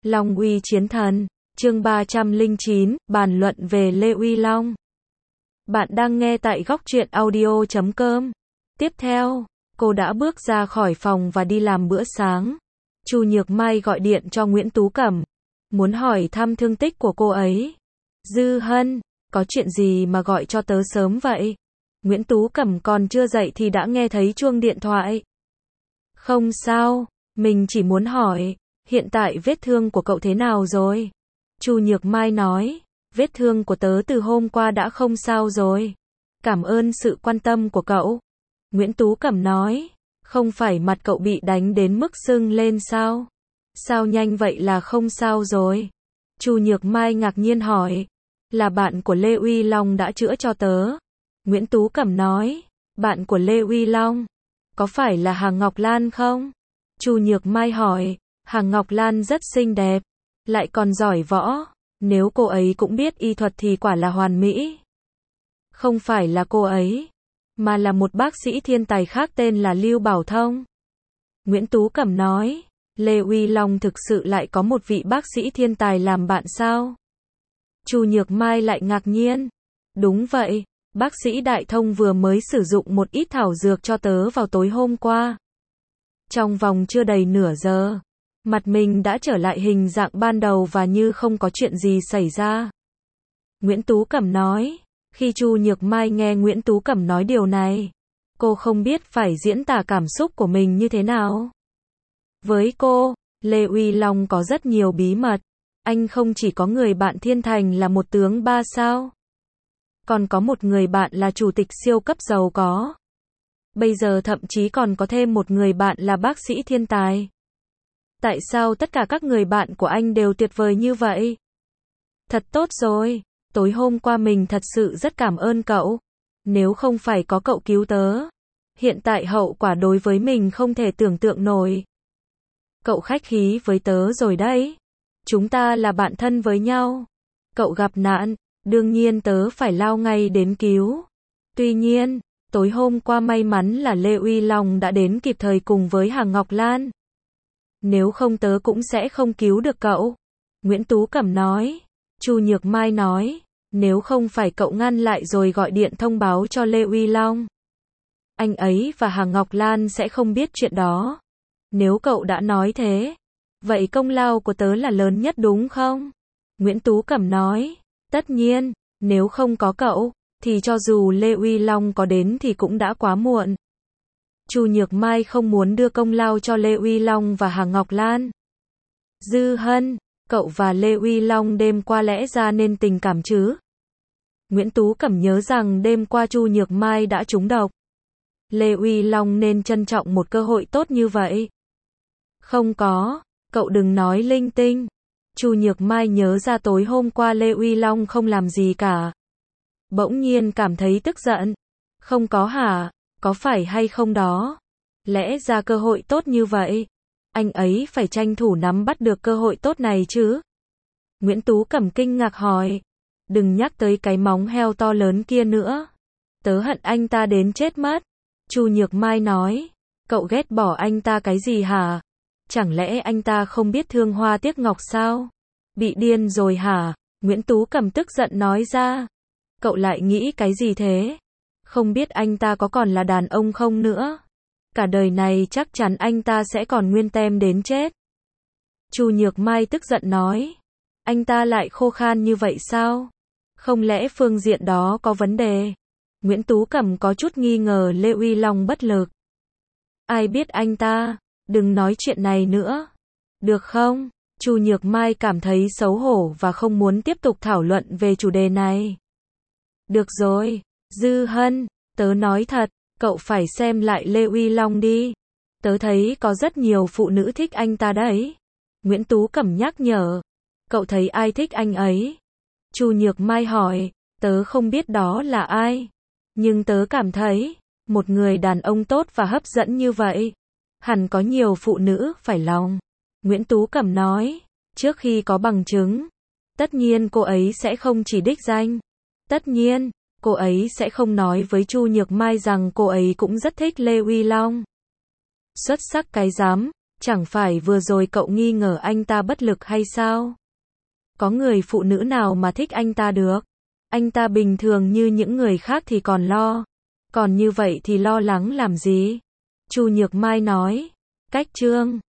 Long uy chiến thần, chương 309, bàn luận về Lê Uy Long. Bạn đang nghe tại góc truyện audio.com. Tiếp theo, cô đã bước ra khỏi phòng và đi làm bữa sáng. Chu Nhược Mai gọi điện cho Nguyễn Tú Cẩm, muốn hỏi thăm thương tích của cô ấy. Dư Hân, có chuyện gì mà gọi cho tớ sớm vậy? Nguyễn Tú Cẩm còn chưa dậy thì đã nghe thấy chuông điện thoại. Không sao, mình chỉ muốn hỏi, hiện tại vết thương của cậu thế nào rồi? Chu Nhược Mai nói, vết thương của tớ từ hôm qua đã không sao rồi. Cảm ơn sự quan tâm của cậu. Nguyễn Tú Cẩm nói, không phải mặt cậu bị đánh đến mức sưng lên sao? Sao nhanh vậy là không sao rồi? Chu Nhược Mai ngạc nhiên hỏi, là bạn của Lê Uy Long đã chữa cho tớ. Nguyễn Tú Cẩm nói, bạn của Lê Uy Long, có phải là Hằng Ngọc Lan không? Chu Nhược Mai hỏi, Hằng Ngọc Lan rất xinh đẹp, lại còn giỏi võ, nếu cô ấy cũng biết y thuật thì quả là hoàn mỹ. Không phải là cô ấy, mà là một bác sĩ thiên tài khác tên là Lưu Bảo Thông. Nguyễn Tú Cẩm nói, Lê Uy Long thực sự lại có một vị bác sĩ thiên tài làm bạn sao? Chu Nhược Mai lại ngạc nhiên, đúng vậy, bác sĩ Đại Thông vừa mới sử dụng một ít thảo dược cho tớ vào tối hôm qua. Trong vòng chưa đầy nửa giờ, mặt mình đã trở lại hình dạng ban đầu và như không có chuyện gì xảy ra. Nguyễn Tú Cẩm nói, khi Chu Nhược Mai nghe Nguyễn Tú Cẩm nói điều này, cô không biết phải diễn tả cảm xúc của mình như thế nào. Với cô, Lê Uy Long có rất nhiều bí mật, anh không chỉ có người bạn thiên thành là một tướng 3 sao, còn có một người bạn là chủ tịch siêu cấp giàu có. Bây giờ thậm chí còn có thêm một người bạn là bác sĩ thiên tài. Tại sao tất cả các người bạn của anh đều tuyệt vời như vậy? Thật tốt rồi, tối hôm qua mình thật sự rất cảm ơn cậu. Nếu không phải có cậu cứu tớ, hiện tại hậu quả đối với mình không thể tưởng tượng nổi. Cậu khách khí với tớ rồi đấy. Chúng ta là bạn thân với nhau. Cậu gặp nạn, đương nhiên tớ phải lao ngay đến cứu. Tuy nhiên, tối hôm qua may mắn là Lê Uy Long đã đến kịp thời cùng với Hằng Ngọc Lan. Nếu không tớ cũng sẽ không cứu được cậu. Nguyễn Tú Cẩm nói. Chu Nhược Mai nói, nếu không phải cậu ngăn lại rồi gọi điện thông báo cho Lê Uy Long, anh ấy và Hằng Ngọc Lan sẽ không biết chuyện đó. Nếu cậu đã nói thế, vậy công lao của tớ là lớn nhất đúng không? Nguyễn Tú Cẩm nói, tất nhiên, nếu không có cậu, thì cho dù Lê Uy Long có đến thì cũng đã quá muộn. Chu Nhược Mai không muốn đưa công lao cho Lê Uy Long và Hằng Ngọc Lan. Dư Hân, cậu và Lê Uy Long đêm qua lẽ ra nên tình cảm chứ? Nguyễn Tú Cẩm nhớ rằng đêm qua Chu Nhược Mai đã trúng độc. Lê Uy Long nên trân trọng một cơ hội tốt như vậy. Không có, cậu đừng nói linh tinh. Chu Nhược Mai nhớ ra tối hôm qua Lê Uy Long không làm gì cả. Bỗng nhiên cảm thấy tức giận. Không có hả? Có phải hay không đó? Lẽ ra cơ hội tốt như vậy, anh ấy phải tranh thủ nắm bắt được cơ hội tốt này chứ? Nguyễn Tú Cẩm kinh ngạc hỏi. Đừng nhắc tới cái móng heo to lớn kia nữa. Tớ hận anh ta đến chết mất. Chu Nhược Mai nói. Cậu ghét bỏ anh ta cái gì hả? Chẳng lẽ anh ta không biết thương hoa tiếc ngọc sao? Bị điên rồi hả? Nguyễn Tú Cẩm tức giận nói ra. Cậu lại nghĩ cái gì thế? Không biết anh ta có còn là đàn ông không nữa? Cả đời này chắc chắn anh ta sẽ còn nguyên tem đến chết. Chu Nhược Mai tức giận nói. Anh ta lại khô khan như vậy sao? Không lẽ phương diện đó có vấn đề? Nguyễn Tú Cẩm có chút nghi ngờ Lê Uy Long bất lực. Ai biết anh ta? Đừng nói chuyện này nữa. Được không? Chu Nhược Mai cảm thấy xấu hổ và không muốn tiếp tục thảo luận về chủ đề này. Được rồi, Dư Hân, tớ nói thật, cậu phải xem lại Lê Uy Long đi. Tớ thấy có rất nhiều phụ nữ thích anh ta đấy. Nguyễn Tú Cẩm nhắc nhở. Cậu thấy ai thích anh ấy? Chu Nhược Mai hỏi, tớ không biết đó là ai. Nhưng tớ cảm thấy, một người đàn ông tốt và hấp dẫn như vậy, hẳn có nhiều phụ nữ phải lòng. Nguyễn Tú Cẩm nói, trước khi có bằng chứng, tất nhiên cô ấy sẽ không chỉ đích danh. Tất nhiên, cô ấy sẽ không nói với Chu Nhược Mai rằng cô ấy cũng rất thích Lê Uy Long. Xuất sắc cái rắm, Chẳng phải vừa rồi cậu nghi ngờ anh ta bất lực hay sao? Có người phụ nữ nào mà thích anh ta được? Anh ta bình thường như những người khác thì còn lo. Còn như vậy thì lo lắng làm gì? Chu Nhược Mai nói. Cách chương